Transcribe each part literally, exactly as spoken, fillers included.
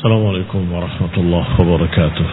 Assalamualaikum warahmatullahi wabarakatuh.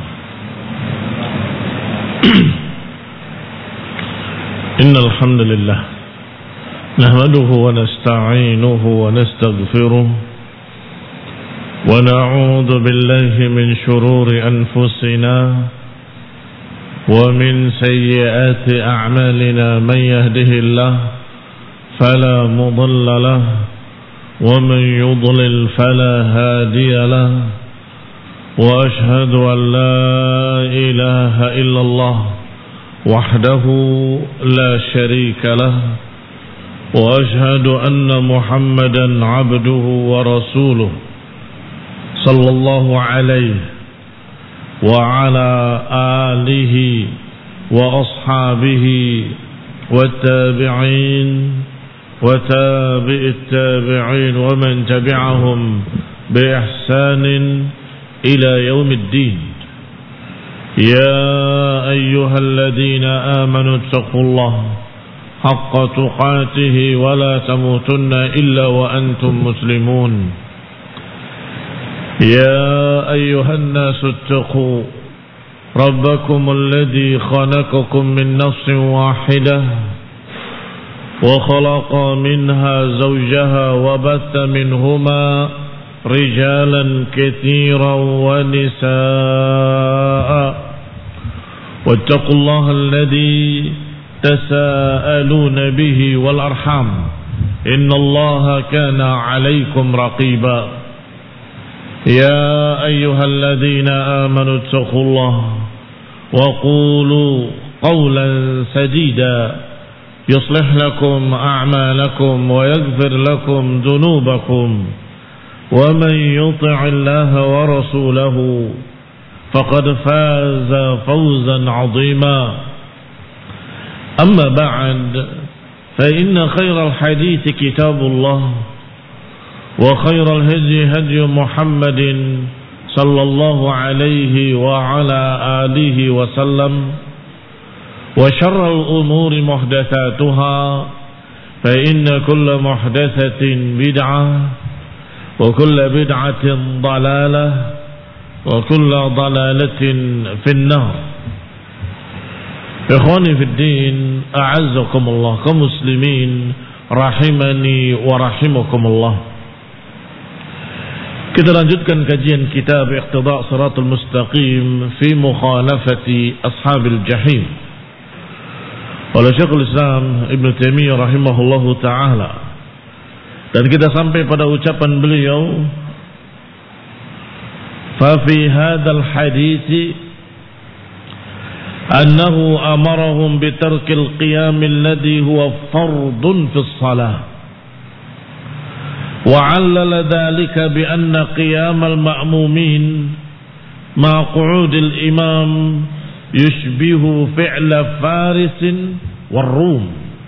Innal hamdalillah nahmaduhu wa nasta'inuhu wa nastaghfiruh wa na'udzu billahi min shururi anfusina wa min sayyiati a'malina man yahdihillahu fala mudilla lahu ومن يضلل فلا هادي له وأشهد أن لا إله إلا الله وحده لا شريك له وأشهد أن محمدا عبده ورسوله صلى الله عليه وعلى آله وأصحابه والتابعين وتابع التابعين ومن تبعهم بإحسان إلى يوم الدين. يا أيها الذين آمنوا اتقوا الله حق تقاته ولا تموتن إلا وأنتم مسلمون. يا أيها الناس اتقوا ربكم الذي خلقكم من نفس واحدة وخلق منها زوجها وبث منهما رجالا كثيرا ونساء واتقوا الله الذي تساءلون به والأرحام إن الله كان عليكم رقيبا. يا أيها الذين آمنوا اتقوا الله وقولوا قولا سديدا يصلح لكم أعمالكم ويغفر لكم ذنوبكم ومن يطع الله ورسوله فقد فاز فوزا عظيما. أما بعد فإن خير الحديث كتاب الله وخير الهدي هدي محمد صلى الله عليه وعلى آله وسلم وشر الأمور محدثاتها فإن كل محدثة بدعة وكل بدعة ضلالة وكل ضلالة في النار. إخواني في الدين أعزكم الله كمسلمين rahimani wa rahimakumullah. Kita lanjutkan kajian kitab Iqtida' Shiratal Mustaqim fi mukhalafati ashabil jahim oleh Syekhul Islam Ibn Taimiyah rahimahullahu ta'ala. Dan kita sampai pada ucapan beliau, fa fi hadzal hadits annahu amarahum bi tarkil qiyam alladhi huwa fardun fi shalah wa 'allala dhalika bi anna qiyam al-ma'mumin ma qu'ud al-imam yushbihu fi'la farisin war-rum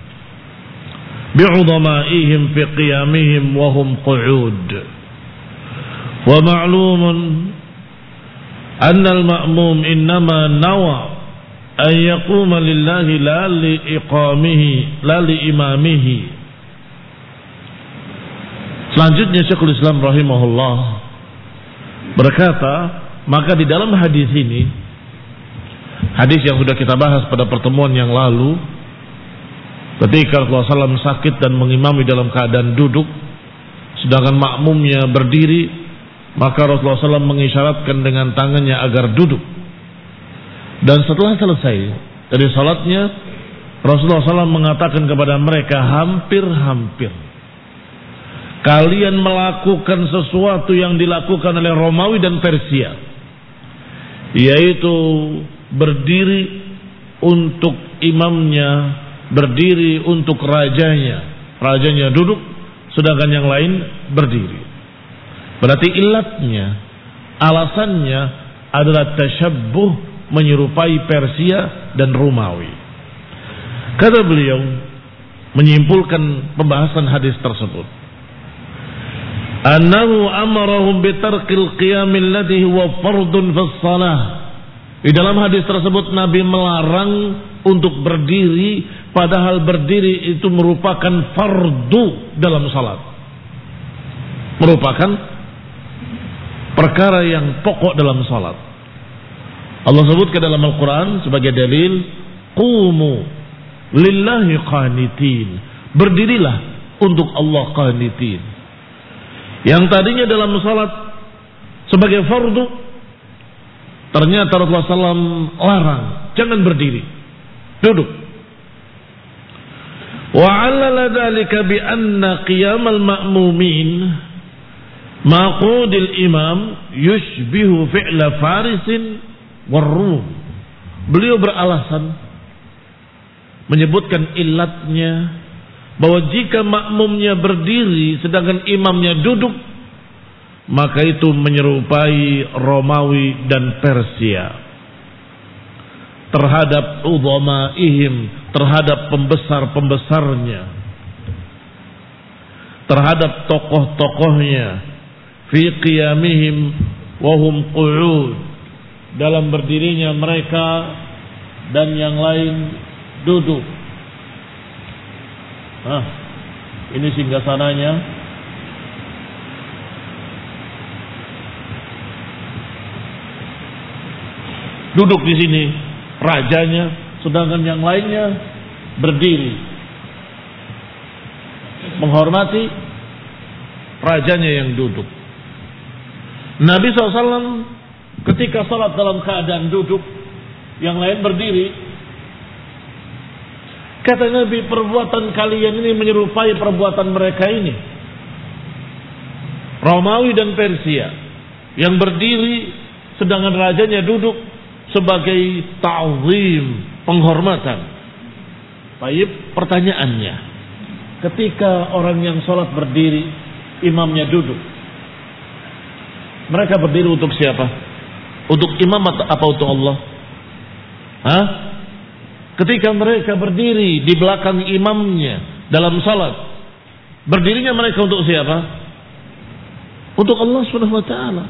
bi'udhama'ihim fi qiyamihim wa hum qu'ud. Wa ma'lumun anna al-ma'mum innama nawa an yaquma lillahi la li iqamihi la li imamihi. Selanjutnya Syekhul Islam rahimahullah berkata, maka di dalam hadis ini, hadis yang sudah kita bahas pada pertemuan yang lalu, ketika Rasulullah shallallahu alaihi wasallam sakit dan mengimami dalam keadaan duduk, sedangkan makmumnya berdiri, maka Rasulullah shallallahu alaihi wasallam mengisyaratkan dengan tangannya agar duduk. Dan setelah selesai dari salatnya, Rasulullah shallallahu alaihi wasallam mengatakan kepada mereka, hampir-hampir kalian melakukan sesuatu yang dilakukan oleh Romawi dan Persia, yaitu berdiri untuk imamnya, berdiri untuk rajanya, rajanya duduk sedangkan yang lain berdiri. Berarti ilatnya, alasannya adalah tasyabbuh, menyerupai Persia dan Romawi. Kata beliau menyimpulkan pembahasan hadis tersebut, annahu amarahum bitarkil qiyam alladhi huwa fardun fis shalah. Di dalam hadis tersebut Nabi melarang untuk berdiri, padahal berdiri itu merupakan fardu dalam salat. Merupakan perkara yang pokok dalam salat. Allah sebutkan dalam Al-Quran sebagai dalil, qumu lillahi qanitin, berdirilah untuk Allah qanitin. Yang tadinya dalam salat sebagai fardu, ternyata Rasulullah shallallahu alaihi wasallam larang, jangan berdiri, duduk. Wa 'allala dzalika bi anna qiyamal ma'mumin maqudil imam yushbihu fi'la farisin warrum. Beliau beralasan menyebutkan illatnya bahwa jika makmumnya berdiri sedangkan imamnya duduk, maka itu menyerupai Romawi dan Persia terhadap udhamaihim, terhadap pembesar-pembesarnya, terhadap tokoh-tokohnya, fi qiyamihim wa hum qu'ud, dalam berdirinya mereka dan yang lain duduk. Nah, ini singgasananya. Duduk di sini rajanya, sedangkan yang lainnya berdiri menghormati rajanya yang duduk. Nabi shallallahu alaihi wasallam ketika salat dalam keadaan duduk, yang lain berdiri, kata Nabi, perbuatan kalian ini menyerupai perbuatan mereka ini, Romawi dan Persia, yang berdiri sedangkan rajanya duduk sebagai ta'zim, penghormatan. Baik, pertanyaannya, ketika orang yang sholat berdiri, imamnya duduk, mereka berdiri untuk siapa? Untuk imam atau apa untuk Allah? Hah? Ketika mereka berdiri di belakang imamnya dalam salat, berdirinya mereka untuk siapa? Untuk Allah Subhanahu wa taala.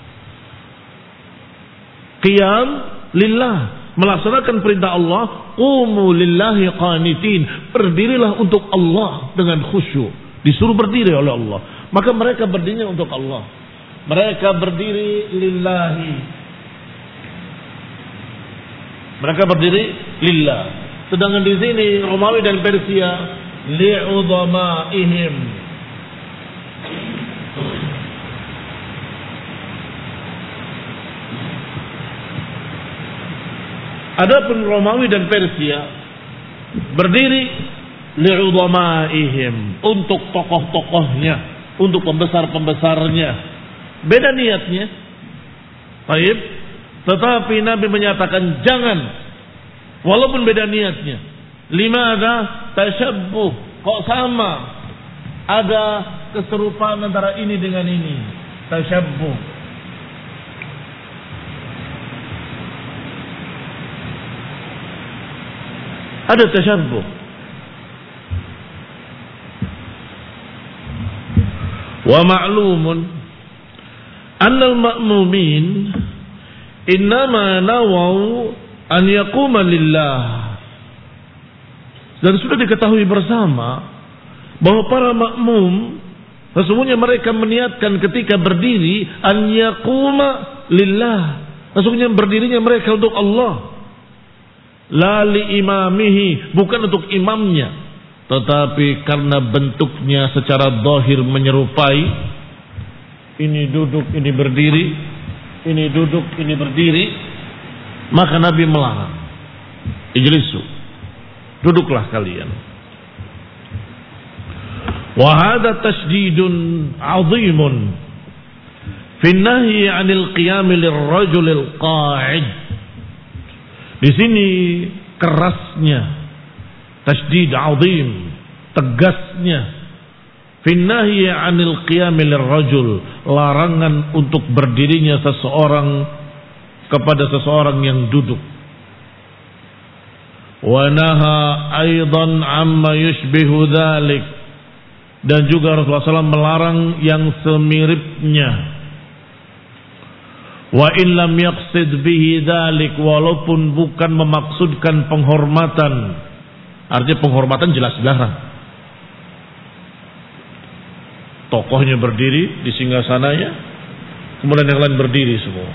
Qiyam lillah, melaksanakan perintah Allah, qumu lillahi qanitin, berdirilah untuk Allah dengan khusyuk, disuruh berdiri oleh Allah. Maka mereka berdirinya untuk Allah. Mereka berdiri lillahi. Mereka berdiri lillah. Sedangkan di sini Romawi dan Persia li'udhamaihim. Adapun Romawi dan Persia berdiri li'udhamaihim, untuk tokoh-tokohnya, untuk pembesar-pembesarnya. Beda niatnya. Baik. Tetapi Nabi menyatakan jangan, walaupun beda niatnya. Limadha tashabbuh, kok sama? Ada keserupaan antara ini dengan ini. Tashabbuh. Ada tashabbuh. Wa ma'lumun annal ma'mumin innama nawau an yaquma lillah. Dan sudah diketahui bersama bahwa para makmum sesungguhnya mereka meniatkan ketika berdiri an yaquma lillah, sesungguhnya berdirinya mereka untuk Allah, la li imamihi, bukan untuk imamnya, tetapi karena bentuknya secara zahir menyerupai, ini duduk, ini berdiri, ini duduk, ini berdiri, maka Nabi melarang. Ijlisu, duduklah kalian. Wa hadha tasydidun 'azimun fi an-nahyi 'anil qiyam lirrajul al-qa'id. Di sini kerasnya, tasydid 'azim, tegasnya, fi an-nahyi 'anil qiyam lirrajul, larangan untuk berdirinya seseorang kepada seseorang yang duduk. Wa naha aidan amma yushbihu dzalik, dan juga Rasulullah shallallahu alaihi wasallam melarang yang semiripnya. Wa in lam yaqsid bihi dzalik, walaupun bukan memaksudkan penghormatan. Artinya penghormatan jelas dilarang. Tokohnya berdiri di singgasananya, kemudian yang lain berdiri semua.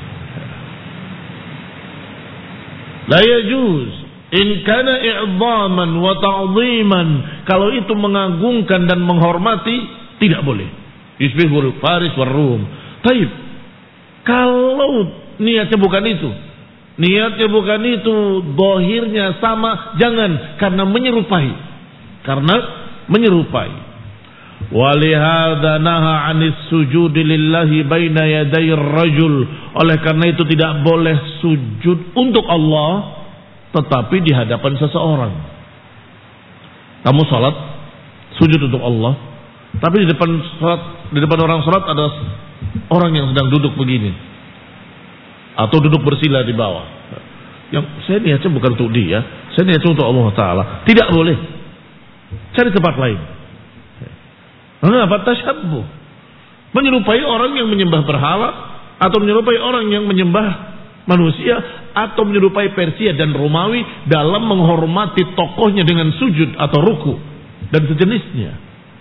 La yajuz in kana i'dhaman wa ta'dhiman, kalau itu mengagungkan dan menghormati tidak boleh. Yusbihul Faris war Rum. Taib. Kalau niatnya bukan itu, niatnya bukan itu, zahirnya sama, jangan, karena menyerupai. Karena menyerupai. Walihada naha 'anis sujudi lillahi baina yaday rajul. Oleh karena itu tidak boleh sujud untuk Allah tetapi di hadapan seseorang. Kamu salat sujud untuk Allah, tapi di depan salat, di depan orang salat ada orang yang sedang duduk begini atau duduk bersila di bawah. Yang saya niatnya bukan untuk dia, saya niatnya untuk Allah Taala. Tidak boleh. Cari tempat lain. Mengapa tasyabbuh? Menyerupai orang yang menyembah berhala atau menyerupai orang yang menyembah manusia atau menyerupai Persia dan Romawi dalam menghormati tokohnya dengan sujud atau ruku dan sejenisnya.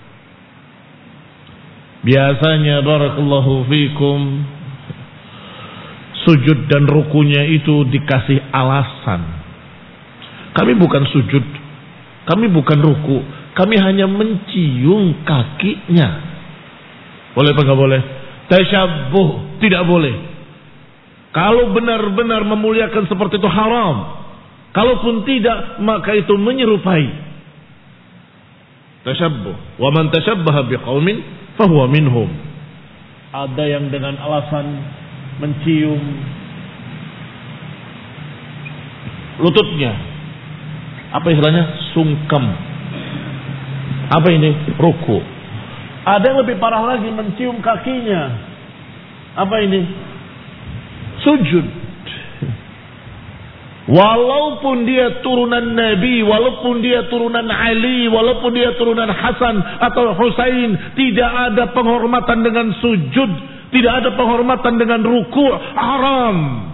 Biasanya barakallahu fikum sujud dan rukunya itu dikasih alasan. Kami bukan sujud, kami bukan ruku, kami hanya mencium kakinya. Boleh apa enggak boleh? Tasyabbuh tidak boleh. Kalau benar-benar memuliakan seperti itu haram. Kalaupun tidak, maka itu menyerupai. Tasyabbuh. Wa man tashabbaha biqaumin fahuwa minhum. Ada yang dengan alasan mencium lututnya. Apa istilahnya? Sungkem. Apa ini? Ruku. Ada yang lebih parah lagi, mencium kakinya. Apa ini? Sujud. Walaupun dia turunan Nabi, walaupun dia turunan Ali, walaupun dia turunan Hasan atau Husain, tidak ada penghormatan dengan sujud, tidak ada penghormatan dengan ruku, haram.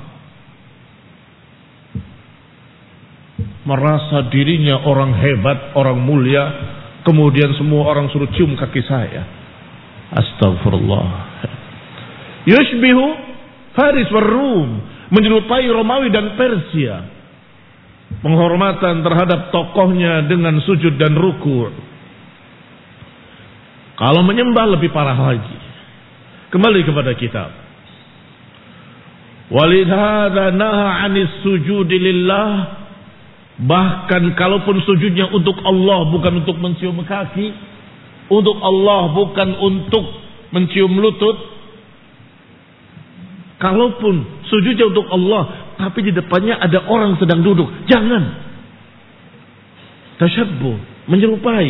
Merasa dirinya orang hebat, orang mulia, kemudian semua orang suruh cium kaki saya. Astagfirullah. Yushbihu Faris war Rum, menyerupai Romawi dan Persia. Penghormatan terhadap tokohnya dengan sujud dan ruku. Kalau menyembah lebih parah lagi. Kembali kepada kitab. Walidhada naha 'anis sujudi lillah. Bahkan kalaupun sujudnya untuk Allah, bukan untuk mencium kaki, untuk Allah, bukan untuk mencium lutut. Kalaupun sujudnya untuk Allah, tapi di depannya ada orang sedang duduk, jangan. Tasyabbuh, menyerupai.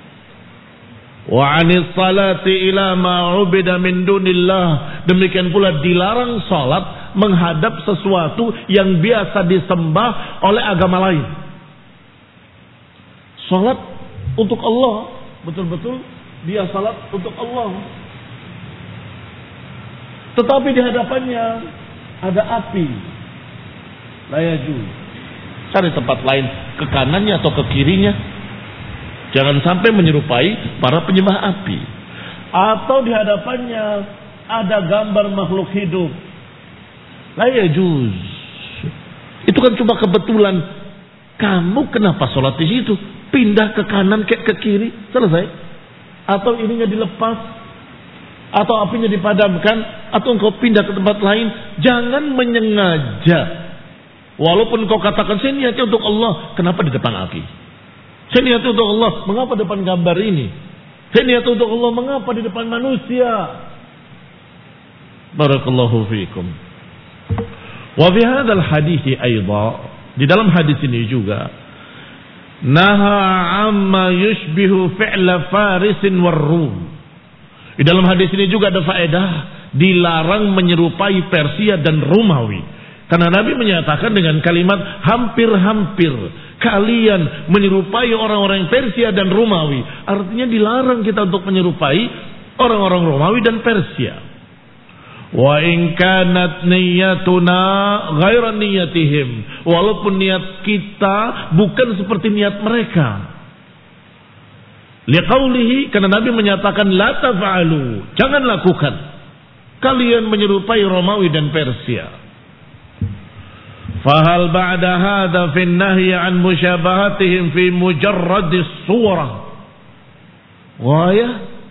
Wa 'anis salati ila ma 'ubida min dunillah. Demikian pula dilarang salat menghadap sesuatu yang biasa disembah oleh agama lain. Salat untuk Allah, betul-betul dia salat untuk Allah. Tetapi di hadapannya ada api. La yajuz. Cari tempat lain, ke kanannya atau ke kirinya. Jangan sampai menyerupai para penyembah api. Atau di hadapannya ada gambar makhluk hidup. La yajuz. Itu kan cuma kebetulan. Kamu kenapa sholat di situ? Pindah ke kanan ke, ke kiri, selesai. Atau ininya dilepas, atau apinya dipadamkan, atau engkau pindah ke tempat lain. Jangan menyengaja. Walaupun kau katakan saya niatnya untuk Allah, kenapa di depan api? Saya niatnya untuk Allah, mengapa depan gambar ini? Saya niatnya untuk Allah, mengapa di depan manusia? Barakallahu fiikum. Wa fi hadzal hadithi aidha, di dalam hadis ini juga, naha amma yushbihu fi'la farisin war rum. Di dalam hadis ini juga ada faedah, dilarang menyerupai Persia dan Romawi. Karena Nabi menyatakan dengan kalimat hampir-hampir kalian menyerupai orang-orang Persia dan Romawi. Artinya dilarang kita untuk menyerupai orang-orang Romawi dan Persia. Wa in kanat niyyatuna ghaira niyyatihim. Walaupun niat kita bukan seperti niat mereka. Liqaulihi, karena Nabi menyatakan la taf'alu, jangan lakukan. kalian menyerupai Romawi dan Persia. Fahal ba'da hadha fi an-nahyi an musyabahatihim fi mujarrad as-surah. Waya,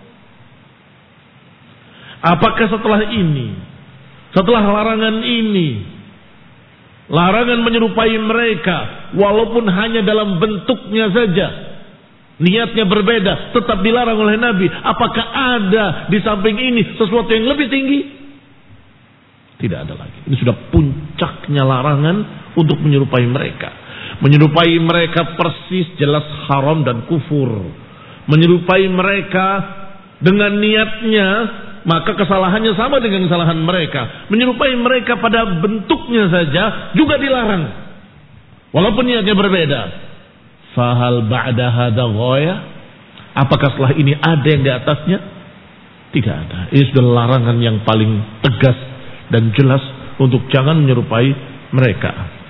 apakah setelah ini, setelah larangan ini, larangan menyerupai mereka walaupun hanya dalam bentuknya saja, niatnya berbeda, tetap dilarang oleh Nabi, apakah ada di samping ini sesuatu yang lebih tinggi? Tidak ada lagi. Ini sudah puncaknya larangan untuk menyerupai mereka. Menyerupai mereka persis jelas haram dan kufur. Menyerupai mereka dengan niatnya, maka kesalahannya sama dengan kesalahan mereka. Menyerupai mereka pada bentuknya saja juga dilarang, walaupun niatnya berbeda. Fahal ba'da hadza ghaya? Apakah setelah ini ada yang di atasnya? Tidak ada. Ini sudah larangan yang paling tegas dan jelas untuk jangan menyerupai mereka.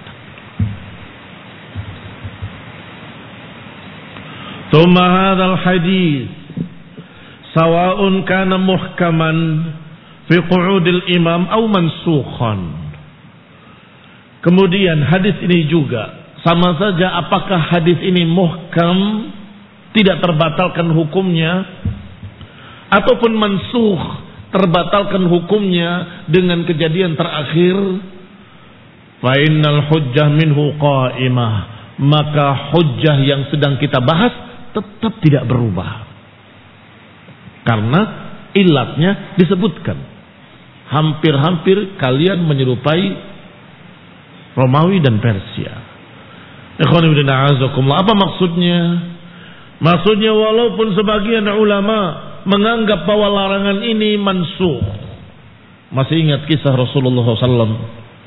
Tsumma hadzal hadis sawa'un kana muhkaman fi qu'udil imam aw mansukhan. Kemudian hadis ini juga sama saja apakah hadis ini muhkam, tidak terbatalkan hukumnya, ataupun mansukh, terbatalkan hukumnya dengan kejadian terakhir. Fa innal hujjah minhu qa'imah, maka hujjah yang sedang kita bahas tetap tidak berubah. Karena ilatnya disebutkan. Hampir-hampir kalian menyerupai Romawi dan Persia. Apa maksudnya? Maksudnya walaupun sebagian ulama menganggap bahwa larangan ini mansukh. Masih ingat kisah Rasulullah shallallahu alaihi wasallam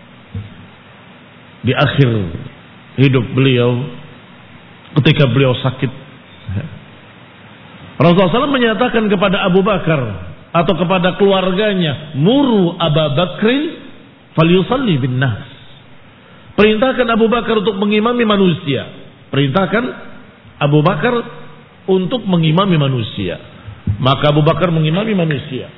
di akhir hidup beliau ketika beliau sakit. Rasulullah shallallahu alaihi wasallam menyatakan kepada Abu Bakar atau kepada keluarganya, muru Abu Bakrin falyusalli bin nas. Perintahkan Abu Bakar untuk mengimami manusia. Perintahkan Abu Bakar untuk mengimami manusia. Maka Abu Bakar mengimami manusia.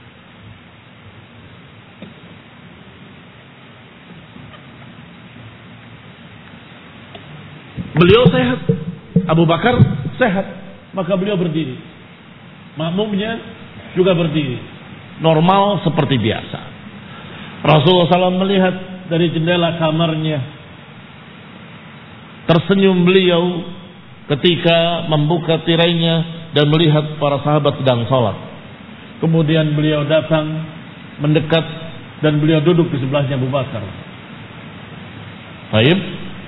Beliau sehat, Abu Bakar sehat, maka beliau berdiri. Makmumnya juga berdiri, normal seperti biasa. Rasulullah shallallahu alaihi wasallam melihat dari jendela kamarnya, tersenyum beliau ketika membuka tirainya dan melihat para sahabat sedang sholat. Kemudian beliau datang mendekat dan beliau duduk di sebelahnya Abu Bakar. Baik.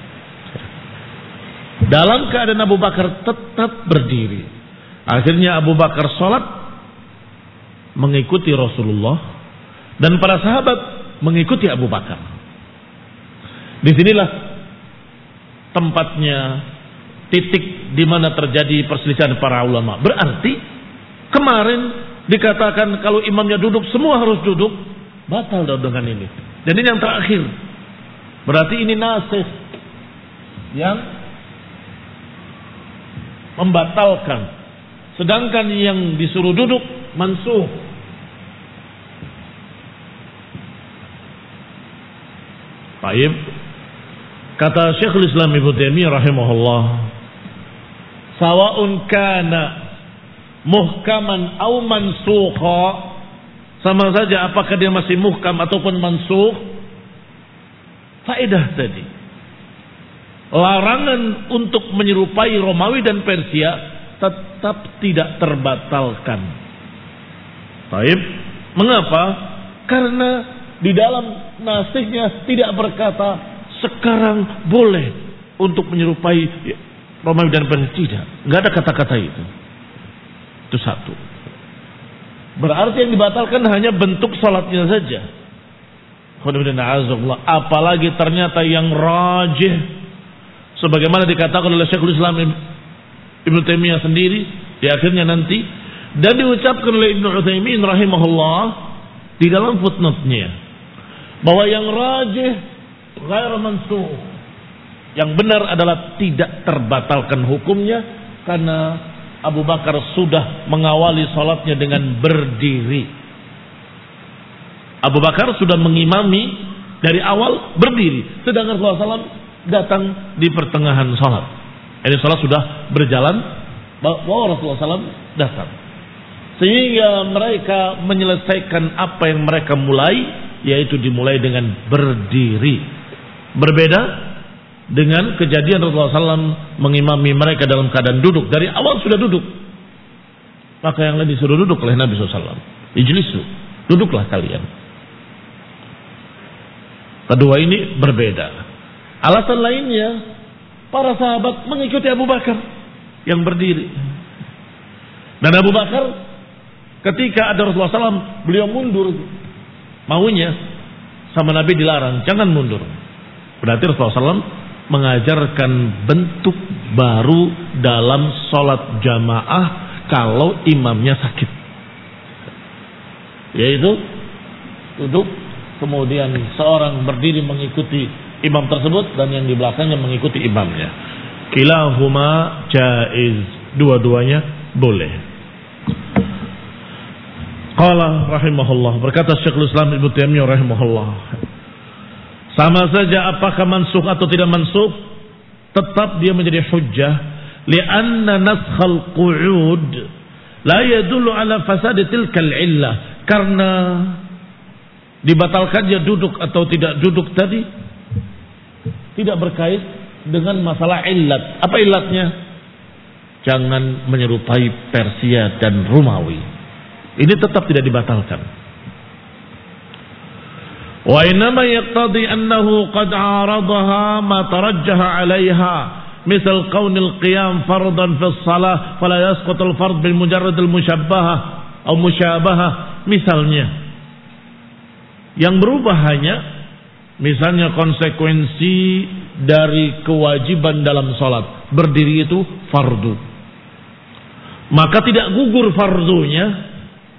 Dalam keadaan Abu Bakar tetap berdiri. Akhirnya Abu Bakar sholat mengikuti Rasulullah dan para sahabat mengikuti Abu Bakar. Disinilah tempatnya, titik di mana terjadi perselisihan para ulama. Berarti kemarin dikatakan kalau imamnya duduk semua harus duduk, batal dengan ini. Dan ini yang terakhir. Berarti ini nasikh yang membatalkan. Sedangkan yang disuruh duduk mansukh. Baik. Kata Syekhul Islam Ibnu Taimiyah rahimahullah, sawa'un kana muhkaman aw mansukha, sama saja apakah dia masih muhkam ataupun mansukh. Faedah tadi, larangan untuk menyerupai Romawi dan Persia tetap tidak terbatalkan. Baik. Mengapa? Karena di dalam nasikhnya tidak berkata sekarang boleh untuk menyerupai Romawi dan Persia. Tidak, nggak ada kata-kata itu. Itu satu. Berarti yang dibatalkan hanya bentuk salatnya saja. Apalagi ternyata yang rajih, sebagaimana dikatakan oleh Syekhul Islam Ibnu Taimiyah sendiri di akhirnya nanti, dan diucapkan oleh Ibnu Utsaimin rahimahullah di dalam footnote-nya, bahwa yang rajih ghair mansukh, yang benar adalah tidak terbatalkan hukumnya karena Abu Bakar sudah mengawali salatnya dengan berdiri. Abu Bakar sudah mengimami dari awal berdiri, sedangkan Rasulullah shallallahu alaihi wasallam datang di pertengahan sholat. Ini sholat sudah berjalan, bahwa Rasulullah shallallahu alaihi wasallam datang, sehingga mereka menyelesaikan apa yang mereka mulai, yaitu dimulai dengan berdiri. Berbeda dengan kejadian Rasulullah shallallahu alaihi wasallam mengimami mereka dalam keadaan duduk. Dari awal sudah duduk, maka yang lain disuruh duduk oleh Nabi shallallahu alaihi wasallam. Ijlisu, duduklah kalian. Kedua ini berbeda. Alasan lainnya, para sahabat mengikuti Abu Bakar yang berdiri. Dan Abu Bakar ketika ada Rasulullah shallallahu alaihi wasallam, beliau mundur. Maunya sama Nabi dilarang, jangan mundur. Berarti Rasulullah shallallahu alaihi wasallam mengajarkan bentuk baru dalam sholat jamaah kalau imamnya sakit, yaitu duduk, kemudian seorang berdiri mengikuti imam tersebut dan yang di belakangnya mengikuti imamnya. Kilahuma jaiz, dua-duanya boleh. Qala rahimahullah, berkata Syekhul Islam Ibnu Taimiyah rahimahullah, sama saja apakah mansukh atau tidak mansukh, tetap dia menjadi hujjah, li'anna naskhal qu'ud la yadullu ala fasad tilkal illah, karena dibatalkannya duduk atau tidak duduk tadi tidak berkait dengan masalah illat. Apa illatnya? Jangan menyerupai Persia dan Romawi. Ini tetap tidak dibatalkan. Wa innama yaqtadi annahu qad 'aradaha ma tarajjaha 'alayha, misal qaunil qiyam fardan fi shalah fala yasqutu al-fard bil mujarrad al-musyabbahah atau musyabahah. Misalnya yang berubah hanya misalnya konsekuensi dari kewajiban dalam salat, berdiri itu fardu, maka tidak gugur fardunya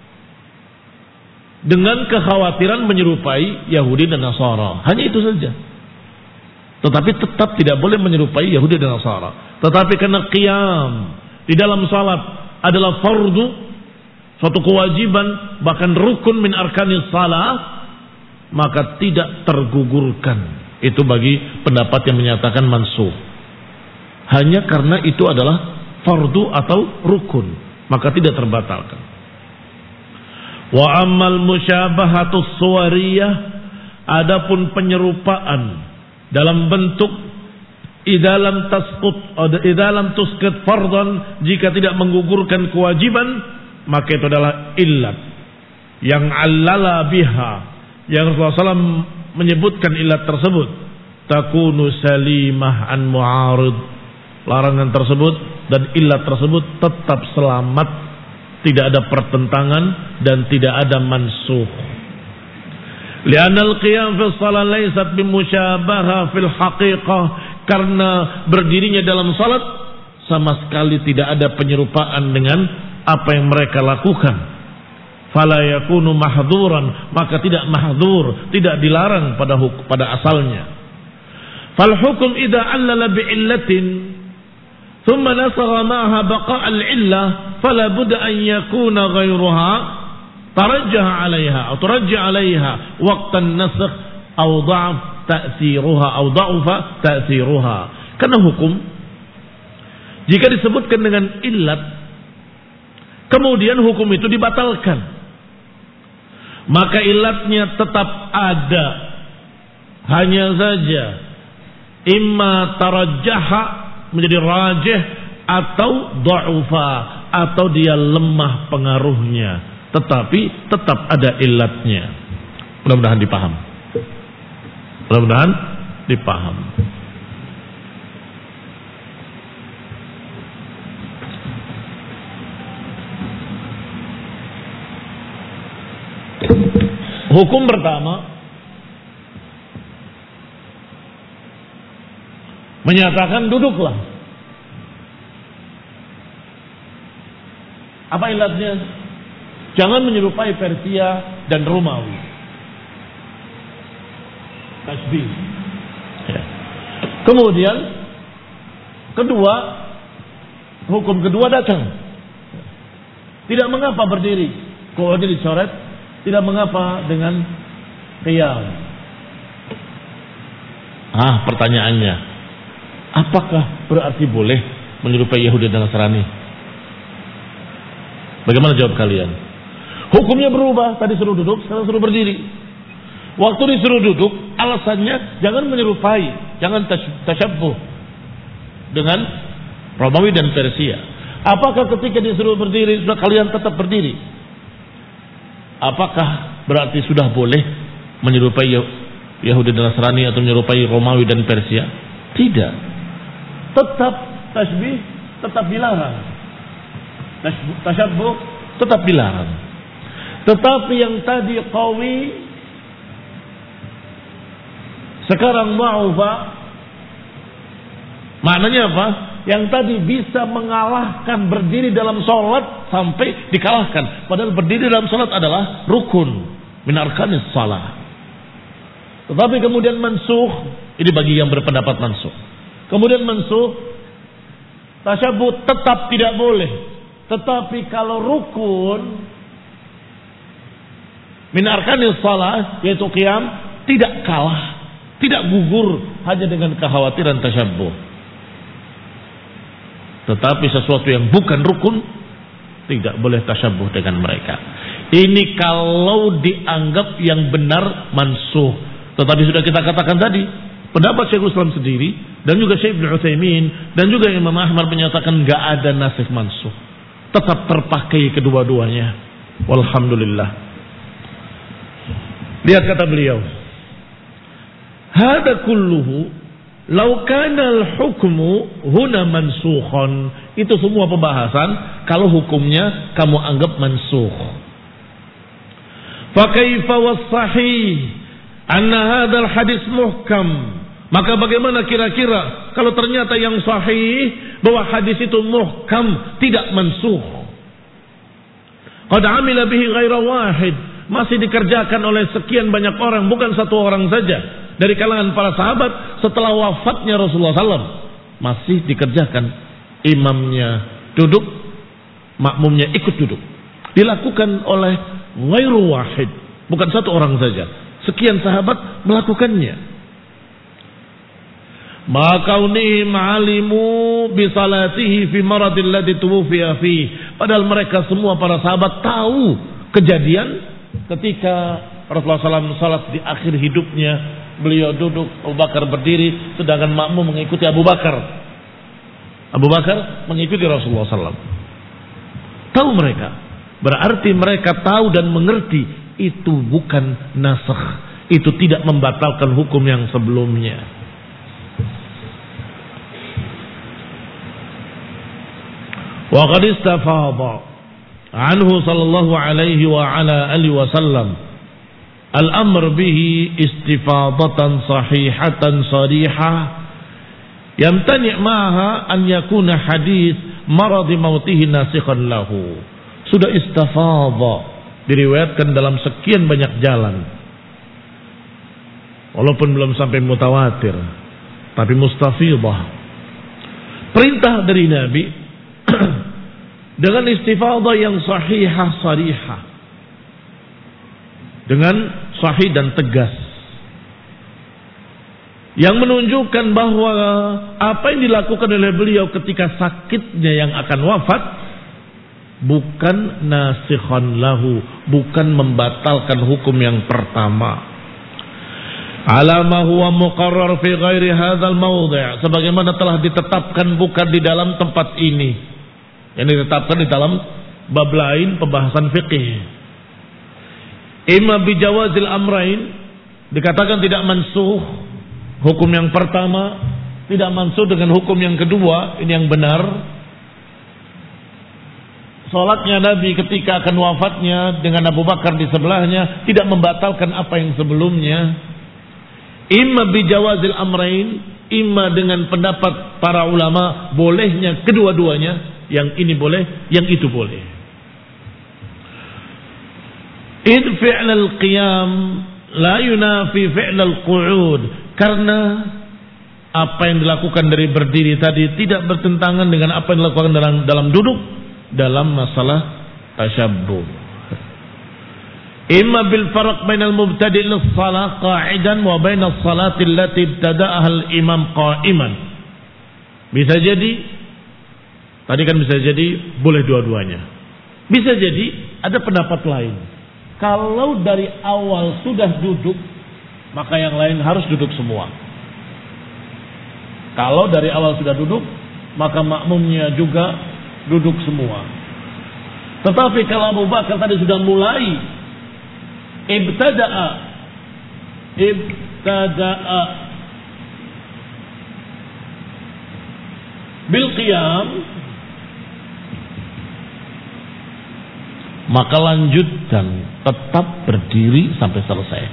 dengan kekhawatiran menyerupai Yahudi dan Nasara. Hanya itu saja. Tetapi tetap tidak boleh menyerupai Yahudi dan Nasara. Tetapi karena qiyam di dalam salat adalah fardu, suatu kewajiban, bahkan rukun min arkanis salah, maka tidak tergugurkan. Itu bagi pendapat yang menyatakan mansukh. Hanya karena itu adalah fardu atau rukun, maka tidak terbatalkan. Wa ammal musyabahatus suwariyah, adapun penyerupaan dalam bentuk idalam tasqut idalam tusqit fardhan, jika tidak menggugurkan kewajiban, maka itu adalah illat yang allala biha, yang Rasulullah shallallahu alaihi wasallam menyebutkan illat tersebut, takunu salimah an mu'arid, larangan tersebut dan illat tersebut tetap selamat, tidak ada pertentangan dan tidak ada mansukh. Li'anal qiyam fi shalah laysat bimusyabaha fil haqiqah, karena berdirinya dalam salat sama sekali tidak ada penyerupaan dengan apa yang mereka lakukan. Fala yakunu mahdhuran, maka tidak mahdzur, tidak dilarang pada huk- pada asalnya. Fal hukum idza allala bi illatin thumma nasara ma'aha baqa' al-illah fala budda an yakuna ghayruha tarajjaha 'alayha atau tarajja 'alayha waqt an-nasakh aw dha'af ta'thiruha aw dha'afa ta'thiruha. Karena hukum jika disebutkan dengan illat kemudian hukum itu dibatalkan, maka illatnya tetap ada, hanya saja imma tarajjaha menjadi rajih atau dha'ufa atau dia lemah pengaruhnya, tetapi tetap ada illatnya. Mudah-mudahan dipaham. Mudah-mudahan dipaham. Hukum pertama menyatakan duduklah. Apa ilatnya? Jangan menyerupai Persia dan Romawi. Tasbih. Ya. Kemudian kedua, hukum kedua datang. Tidak mengapa berdiri, kalau dicoret, tidak mengapa dengan qiyam. Ah, pertanyaannya, apakah berarti boleh menyerupai Yahudi dan Nasrani? Bagaimana jawab kalian? Hukumnya berubah, tadi suruh duduk, sekarang suruh berdiri. Waktu disuruh duduk, alasannya jangan menyerupai, jangan tasyabbuh dengan Romawi dan Persia. Apakah ketika disuruh berdiri sudah kalian tetap berdiri? Apakah berarti sudah boleh menyerupai Yahudi dan Nasrani atau menyerupai Romawi dan Persia? Tidak. Tetap tasbih, tetap dilarang. Tasyabbuh tetap dilarang. Tetapi yang tadi qawi sekarang ma'ufa, maknanya apa? Yang tadi bisa mengalahkan berdiri dalam sholat sampai dikalahkan. Padahal berdiri dalam sholat adalah rukun min arkanis shalah. Tetapi kemudian mansukh, ini bagi yang berpendapat mansukh. Kemudian mansukh, tasyabbuh tetap tidak boleh. Tetapi kalau rukun min arkanis shalah, yaitu qiyam, tidak kalah, tidak gugur hanya dengan kekhawatiran tasyabbuh. Tetapi sesuatu yang bukan rukun tidak boleh tasyabbuh dengan mereka. Ini kalau dianggap yang benar mansukh. Tetapi sudah kita katakan tadi, pendapat Syekhul Islam sendiri dan juga Syekh Ibnu Utsaimin dan juga Imam Ahmad menyatakan enggak ada nasikh mansukh. Tetap terpakai kedua-duanya. Walhamdulillah. Lihat kata beliau. Hada kulluhu law kana al-hukmu huna mansukhan. Itu semua pembahasan kalau hukumnya kamu anggap mansukh. Fa kaifa was-sahih anna hadzal hadis muhkam? Maka bagaimana kira-kira kalau ternyata yang sahih bahwa hadis itu muhkam, tidak mansukh. Qad amila bihi ghaira wahid, masih dikerjakan oleh sekian banyak orang, bukan satu orang saja dari kalangan para sahabat setelah wafatnya Rasulullah sallallahu alaihi wasallam. Masih dikerjakan, imamnya duduk, makmumnya ikut duduk. Dilakukan oleh ghairu wahid, bukan satu orang saja. Sekian sahabat melakukannya. Maka unihim alimu bisalatihi fi maradil ladzi tuwfiya fi. Padahal mereka semua para sahabat tahu kejadian ketika Rasulullah sallallahu alaihi wasallam salat di akhir hidupnya, beliau duduk, Abu Bakar berdiri, sedangkan makmum mengikuti Abu Bakar. Abu Bakar mengikuti Rasulullah sallallahu alaihi wasallam. Tahu mereka, berarti mereka tahu dan mengerti itu bukan nasakh, itu tidak membatalkan hukum yang sebelumnya. Wa qad istafadha anhu sallallahu alaihi wa ala alihi wasallam al-amr bihi istifadatan sahihatan sarihah yamtani' ma'aha an yakuna hadis marad mautihi nasikhan lahu. Sudah istafadha, diriwayatkan dalam sekian banyak jalan, walaupun belum sampai mutawatir, tapi mustafidah. Perintah dari Nabi dengan istifadah yang sahihah sarihah, dengan sahih dan tegas, yang menunjukkan bahwa apa yang dilakukan oleh beliau ketika sakitnya yang akan wafat bukan nasikhan lahu, bukan membatalkan hukum yang pertama. Ala ma huwa muqarrar fi ghairi hadzal mawdi', sebagaimana telah ditetapkan bukan di dalam tempat ini, yang ditetapkan di dalam bab lain pembahasan fikih. Imma bijawazil amrain, dikatakan tidak mansukh hukum yang pertama, tidak mansukh dengan hukum yang kedua. Ini yang benar. Salatnya Nabi ketika akan wafatnya dengan Abu Bakar di sebelahnya tidak membatalkan apa yang sebelumnya. Imma bijawazil amrain, imma dengan pendapat para ulama bolehnya kedua-duanya. Yang ini boleh, yang itu boleh. Id fi'lal qiyam la yunafi fi'lal qu'ud. Karena apa yang dilakukan dari berdiri tadi tidak bertentangan dengan apa yang dilakukan dalam, dalam duduk dalam masalah tasyabbuh. Imma bil farq bainal mubtadi' lis-shalah qa'idan wa bainas salati allati ibtada'aha al-imam qa'iman. Bisa jadi, tadi kan bisa jadi boleh dua-duanya. Bisa jadi ada pendapat lain. Kalau dari awal sudah duduk, maka yang lain harus duduk semua. Kalau dari awal sudah duduk, maka makmumnya juga duduk semua. Tetapi kalau Abu Bakar tadi sudah mulai ibtada'a ibtada'a bil qiyam, maka lanjutkan tetap berdiri sampai selesai.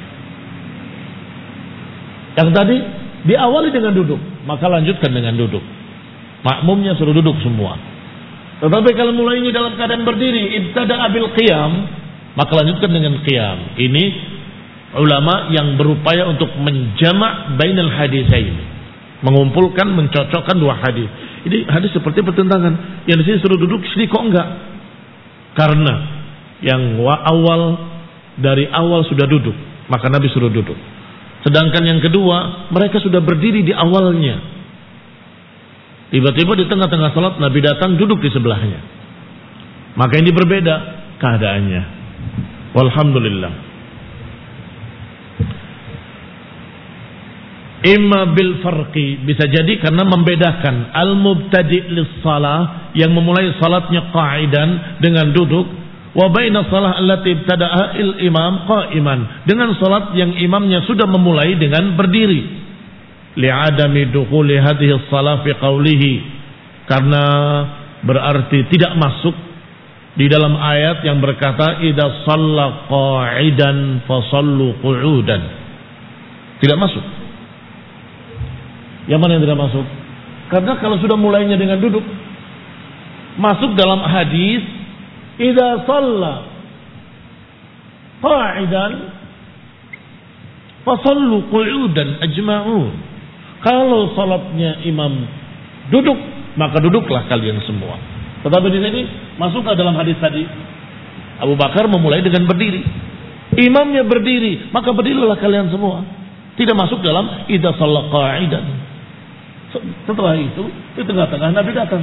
Yang tadi diawali dengan duduk, maka lanjutkan dengan duduk. Makmumnya suruh duduk semua. Tetapi kalau mulainya dalam keadaan berdiri, ibtada'a bil qiyam, maka lanjutkan dengan qiyam. Ini ulama yang berupaya untuk menjama' bainal hadisain, mengumpulkan, mencocokkan dua hadis. Ini hadis seperti pertentangan. Yang di sini suruh duduk, sini kok enggak? Karena yang awal dari awal sudah duduk, maka Nabi suruh duduk. Sedangkan yang kedua, mereka sudah berdiri di awalnya. Tiba-tiba di tengah-tengah salat Nabi datang duduk di sebelahnya. Maka ini berbeda keadaannya. Walhamdulillah. Imma bil farqi, bisa jadi karena membedakan al-mubtadi' lis-shalah yang memulai salatnya qa'idan dengan duduk, wa baina shalah allati ibtada'a al-imam qa'iman, dengan salat yang imamnya sudah memulai dengan berdiri. Li'adami dukhuli hadhihi shalah fi qawlihi, karena berarti tidak masuk di dalam ayat yang berkata idza shalla qa'idan fa shallu qu'udan. Tidak masuk. Yang mana yang tidak masuk? Karena kalau sudah mulainya dengan duduk, masuk dalam hadis idza shalla qa'idan fa shallu qu'udan ajma'un. Kalau salatnya imam duduk, maka duduklah kalian semua. Tetapi di sini masuklah dalam hadis tadi, Abu Bakar memulai dengan berdiri, imamnya berdiri, maka berdirilah kalian semua. Tidak masuk dalam idza shalla qa'idan. Setelah itu di tengah-tengah Nabi datang,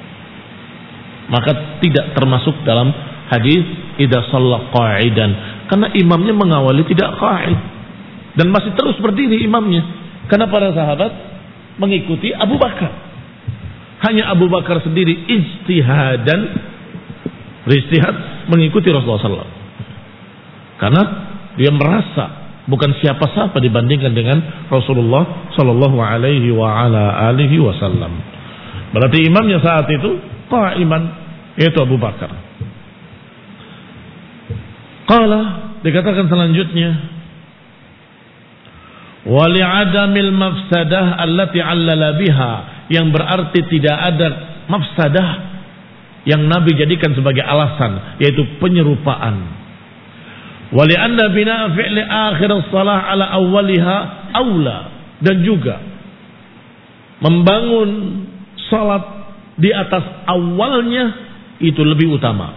maka tidak termasuk dalam hadis idza shalla qa'idan, karena imamnya mengawali tidak qa'id dan masih terus berdiri imamnya. Karena para sahabat mengikuti Abu Bakar. Hanya Abu Bakar sendiri ijtihadan, beristihad mengikuti Rasulullah sallallahu alaihi wasallam. Karena dia merasa bukan siapa-siapa dibandingkan dengan Rasulullah sallallahu alaihi wa ala alihi wasallam. Berarti imamnya saat itu qa'iman, yaitu Abu Bakar. Qala, dikatakan selanjutnya, wa li'adamil mafsadah allati 'allala biha, yang berarti tidak ada mafsadah yang Nabi jadikan sebagai alasan, yaitu penyerupaan. Wa li'anna bina'a fi'li akhir as-salah 'ala awwaliha aula, dan juga membangun salat di atas awalnya itu lebih utama.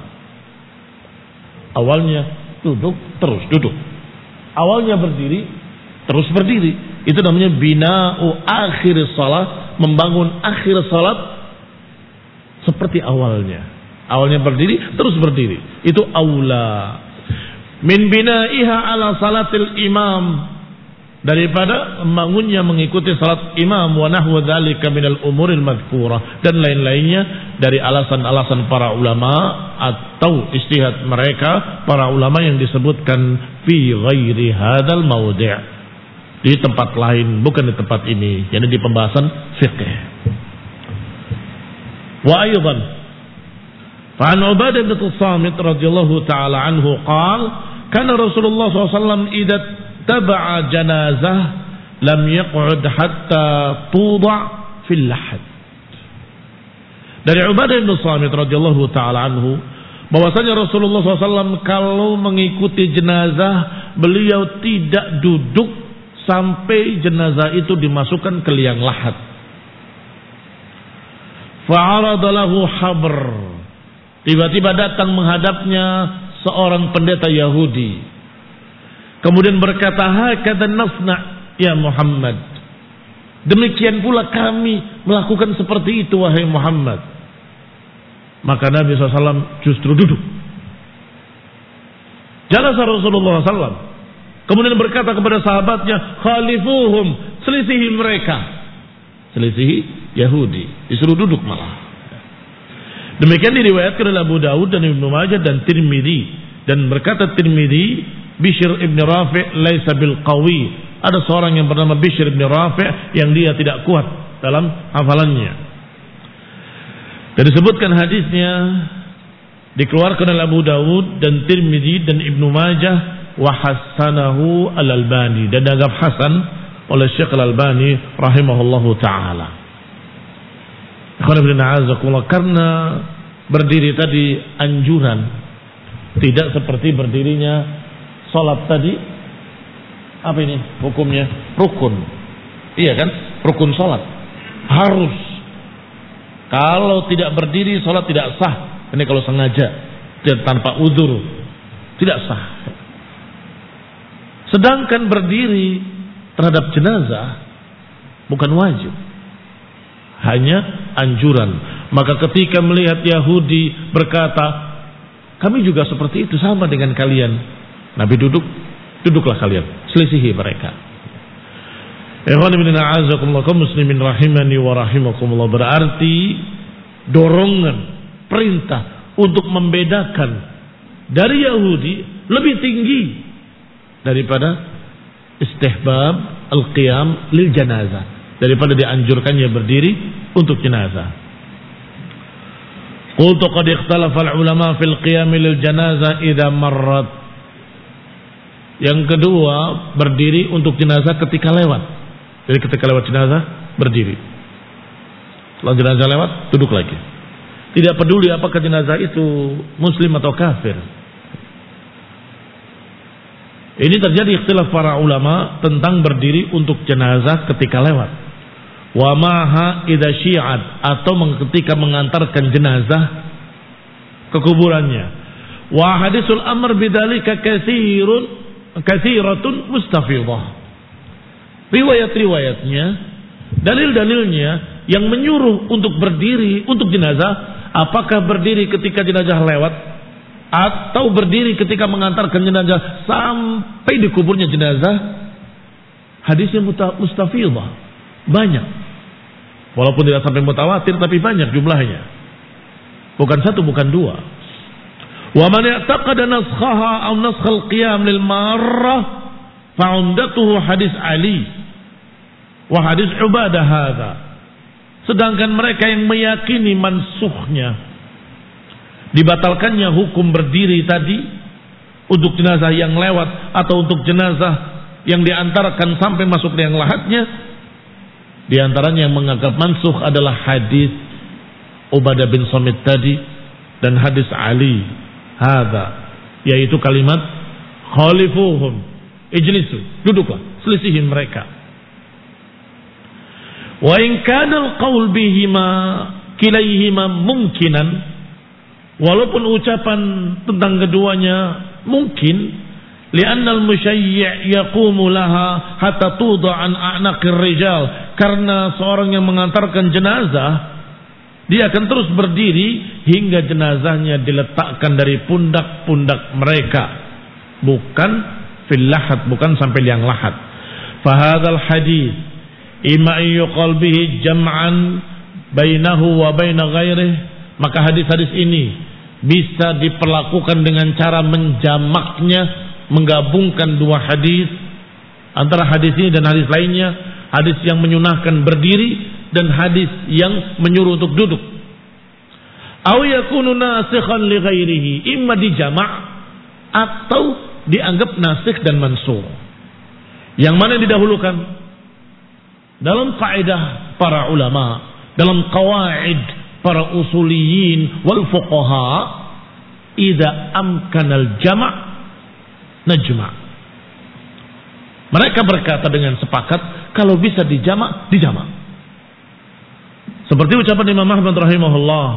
Awalnya duduk, terus duduk. Awalnya berdiri, terus berdiri. Itu namanya bina'u akhir salat, membangun akhir salat seperti awalnya. Awalnya berdiri, terus berdiri. Itu aula min bina'iha ala salatil imam, daripada membangunnya mengikuti salat imam, wa nahwa dzalika minal umuril madhkurah, dan lain-lainnya dari alasan-alasan para ulama atau istihad mereka para ulama yang disebutkan fi ghairi hadzal maudhi', di tempat lain, bukan di tempat ini, yakni di pembahasan fiqh. Wa aidan fa an Ubadah bin Samit radhiyallahu taala anhu qala kana Rasulullah sallallahu alaihi wasallam idza taba'a janazah lam yaq'ud hatta tudha fil lahad. Dari Ubadah bin Samit radhiyallahu taala anhu bahwasanya Rasulullah sallallahu alaihi wasallam kalau mengikuti jenazah, beliau tidak duduk sampai jenazah itu dimasukkan ke liang lahat. Fa'arada lahu habr, tiba-tiba datang menghadapnya seorang pendeta Yahudi Kemudian berkata, hakadha nasna ya Muhammad. Demikian pula kami melakukan seperti itu wahai Muhammad. Maka Nabi shallallahu alaihi wasallam justru duduk. Jalasa Rasulullah shallallahu alaihi wasallam. Kemudian berkata kepada sahabatnya, khalifuhum, selisihi mereka. Selisihi Yahudi, disuruh duduk malah. Demikian diriwayatkan oleh Abu Dawud dan Ibnu Majah dan Tirmidzi. Dan berkata Tirmidzi, Bishr ibn Rafi' laisa bil qawi. Ada seorang yang bernama Bishr ibn Rafi' yang dia tidak kuat dalam hafalannya. Dan disebutkan hadisnya dikeluarkan oleh Abu Dawud dan Tirmidzi dan Ibnu Majah wa hassanahu al-Albani, dan dianggap hasan oleh Syekh Al-Albani rahimahullahu taala. Karena berdiri tadi anjuran, tidak seperti berdirinya salat tadi. Apa ini hukumnya? Rukun. Iya kan? Rukun salat. Harus. Kalau tidak berdiri salat tidak sah. Ini kalau sengaja dan tanpa uzur tidak sah. Sedangkan berdiri terhadap jenazah bukan wajib, hanya anjuran. Maka ketika melihat Yahudi berkata, kami juga seperti itu, sama dengan kalian, Nabi duduk, duduklah kalian, selisihi mereka. Ikhwan ibn a'azakumullah kaum muslimin rahimani wa rahimakumullah, berarti dorongan, perintah untuk membedakan dari Yahudi lebih tinggi daripada istihbab al-qiyam lil janazah, daripada dianjurkannya berdiri untuk jenazah. Qultu qad ikhtalafa al-ulama fil qiyam lil janazah idza marrat. Yang kedua, berdiri untuk jenazah ketika lewat. Jadi ketika lewat jenazah berdiri. Setelah jenazah lewat duduk lagi. Tidak peduli apakah jenazah itu muslim atau kafir. Ini terjadi ikhtilaf para ulama tentang berdiri untuk jenazah ketika lewat. Wa maha idza syi'at, atau ketika mengantarkan jenazah ke kuburannya. Wa hadisul amr bidzalika katsirun katsiratun mustafidah. Riwayat-riwayatnya, dalil-dalilnya yang menyuruh untuk berdiri untuk jenazah, apakah berdiri ketika jenazah lewat atau berdiri ketika mengantarkan jenazah sampai di kuburnya jenazah, hadisnya mustafidah, banyak. Walaupun tidak sampai mutawatir, tapi banyak jumlahnya. Bukan satu, bukan dua. Wa man i'taqada naskhaha aw naskhal qiyam lil marrah fa'undatuhu hadis Ali wa hadis Ubadah hadza. Sedangkan mereka yang meyakini mansukhnya, dibatalkannya hukum berdiri tadi untuk jenazah yang lewat atau untuk jenazah yang diantarkan sampai masuk liang lahatnya, di antaranya yang menganggap mansukh adalah hadis Ubadah bin Samit tadi dan hadis Ali hadza, yaitu kalimat khalifuhum, ijlisu, duduklah, selisihi mereka. Wa in kana al-qaul bihima kilaihima mungkinan, walaupun ucapan tentang keduanya mungkin, li'anna al-musyayyi' yaqumu laha hatta tuda an a'naqir rijal, karena seorang yang mengantarkan jenazah dia akan terus berdiri hingga jenazahnya diletakkan dari pundak-pundak mereka, bukan fil lahat, bukan sampai liang lahat. Fa hadzal hadis imma yuqal bihi jam'an bainahu wa bain ghairihi, maka hadis-hadis ini bisa diperlakukan dengan cara menjamaknya, menggabungkan dua hadis, antara hadis ini dan hadis lainnya, hadis yang menyunahkan berdiri dan hadis yang menyuruh untuk duduk. Aw yakunu nasikhan li ghairihi, imma dijama' atau dianggap nasikh dan mansukh. Yang mana yang didahulukan? Dalam kaidah para ulama, dalam qawaid para usuliyin wal fuqaha, idza amkanal jama' najma'. Mereka berkata dengan sepakat, kalau bisa dijama', dijama'. Seperti ucapan Imam Ahmad rahimahullah,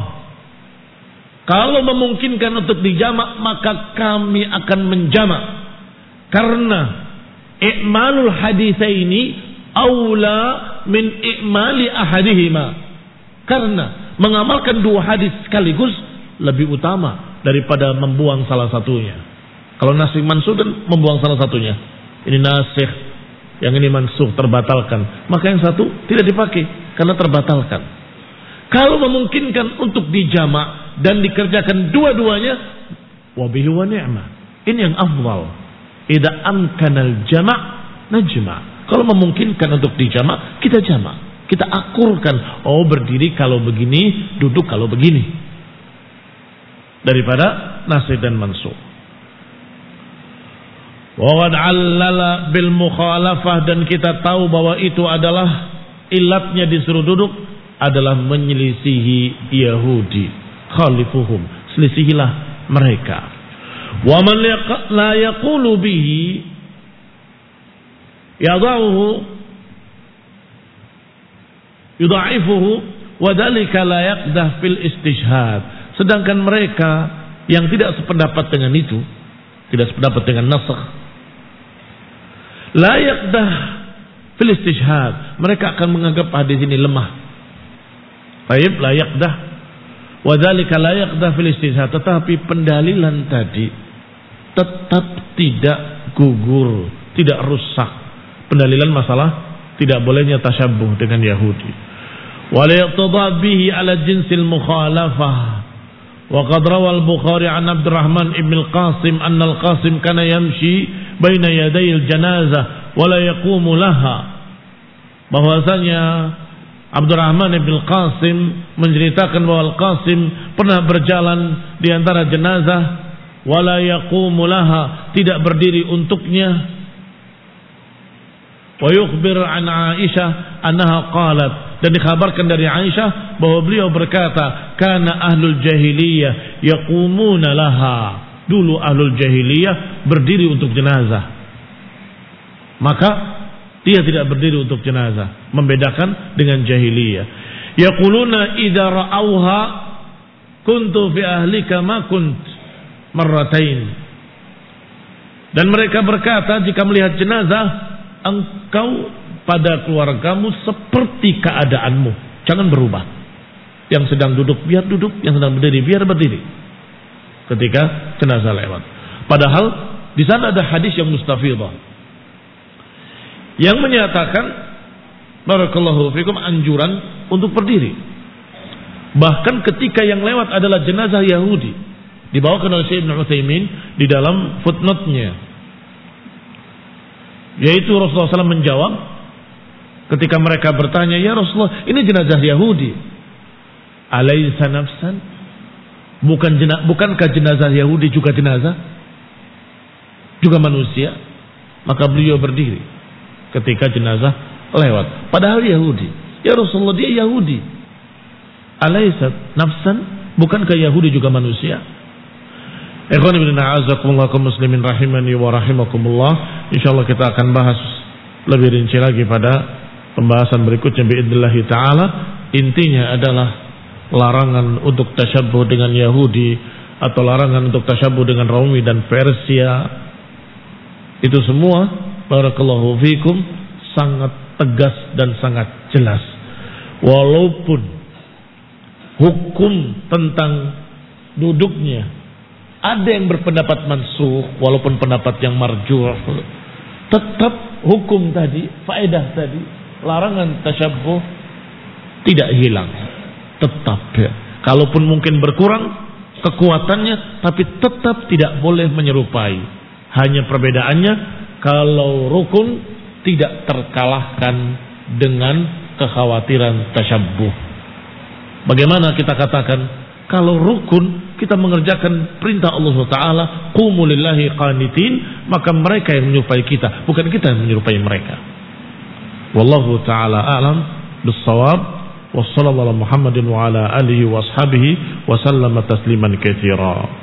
kalau memungkinkan untuk dijama', maka kami akan menjama'. Karena i'malul haditsaini aula min i'mali ahadihima. Karena mengamalkan dua hadis sekaligus lebih utama daripada membuang salah satunya. Kalau nasikh mansukh dan membuang salah satunya. Ini nasikh, yang ini mansukh, terbatalkan. Maka yang satu tidak dipakai karena terbatalkan. Kalau memungkinkan untuk dijamak dan dikerjakan dua-duanya, wabihi wa ni'mah. Ini yang afdal. Idza amkanal jama' najma'. Kalau memungkinkan untuk dijamak, kita jamak. Kita akurkan. Oh, berdiri kalau begini, duduk kalau begini. Daripada nasikh dan mansukh. Wa qad 'allala bil mukhalafah, dan kita tahu bahwa itu adalah ilatnya disuruh duduk adalah menyelisihi Yahudi. Khalifuhum, selisihilah mereka. Wa man la yaqulu bihi yad'uhu yudha'ifuhu wa dhalika la yaqdah fil istishhad. Sedangkan mereka yang tidak sependapat dengan itu, tidak sependapat dengan nasakh, la yaqdah fil istishhad, mereka akan menganggap hadis ini lemah. Baik, la yaqdah wa dzalika la yaqdah fil istishhad, tetapi pendalilan tadi tetap tidak gugur, tidak rusak. Pendalilan masalah tidak bolehnya tasyabbuh dengan Yahudi. Wa la yaqtadha bihi ala jinsil mukhalafah. Wa qad rawa al-Bukhari an Abdurrahman ibn al-Qasim anna al-Qasim kana yamshi baina yaday al-janazah wa la yaqumu laha. Bahwasanya Abdurrahman ibn al-Qasim menceritakan bahwa Al-Qasim pernah berjalan di antara jenazah wala yaqumu laha, tidak berdiri untuknya. Wa yukhbir an Aisyah annaha qalat, dan dikhabarkan dari Aisyah bahwa beliau berkata, kana ahlul jahiliyah yaqumuna laha. Dulu ahlul jahiliyah berdiri untuk jenazah. Maka dia tidak berdiri untuk jenazah, membedakan dengan jahiliyah. Yaquluna idza ra'auha kuntu fi ahlika ma kunt marratain. Dan mereka berkata, jika melihat jenazah, engkau pada keluargamu seperti keadaanmu, jangan berubah. Yang sedang duduk biar duduk, yang sedang berdiri biar berdiri ketika jenazah lewat. Padahal di sana ada hadis yang mustafidah yang menyatakan barakallahu fikum anjuran untuk berdiri. Bahkan ketika yang lewat adalah jenazah Yahudi, dibawakan oleh Syekh Ibnu Utsaimin di dalam footnote-nya, yaitu Rasulullah shallallahu alaihi wasallam menjawab ketika mereka bertanya, ya Rasulullah, ini jenazah Yahudi, alaysa nafsan, bukan jenazah, bukankah jenazah Yahudi juga jenazah, juga manusia? Maka beliau berdiri ketika jenazah lewat, padahal Yahudi. Ya Rasulullah, dia Yahudi. Alaysa nafsan, bukankah Yahudi juga manusia? Ikhwan ibn a'azakumullah kaum muslimin rahimani wa rahimakumullah. Insyaallah kita akan bahas lebih rinci lagi pada pembahasan berikutnya biidznillah taala. Intinya adalah larangan untuk tasyabbuh dengan Yahudi atau larangan untuk tasyabbuh dengan Romawi dan Persia. Itu semua barakallahu fikum sangat tegas dan sangat jelas. Walaupun hukum tentang duduknya ada yang berpendapat mansukh, walaupun pendapat yang marjuh, tetap hukum tadi, faedah tadi, larangan tasyabbuh tidak hilang, tetap ya. Kalaupun mungkin berkurang kekuatannya, tapi tetap tidak boleh menyerupai. Hanya perbedaannya, kalau rukun tidak terkalahkan dengan kekhawatiran tasyabbuh. Bagaimana kita katakan, kalau rukun kita mengerjakan perintah Allah Taala, qumu lillahi qanitin, maka mereka yang menyerupai kita, bukan kita yang menyerupai mereka. Wallahu taala a'lam bis-shawab. Wassallallahu ala Muhammadin wa ala alihi wa ashabihi wa sallama tasliman katsira.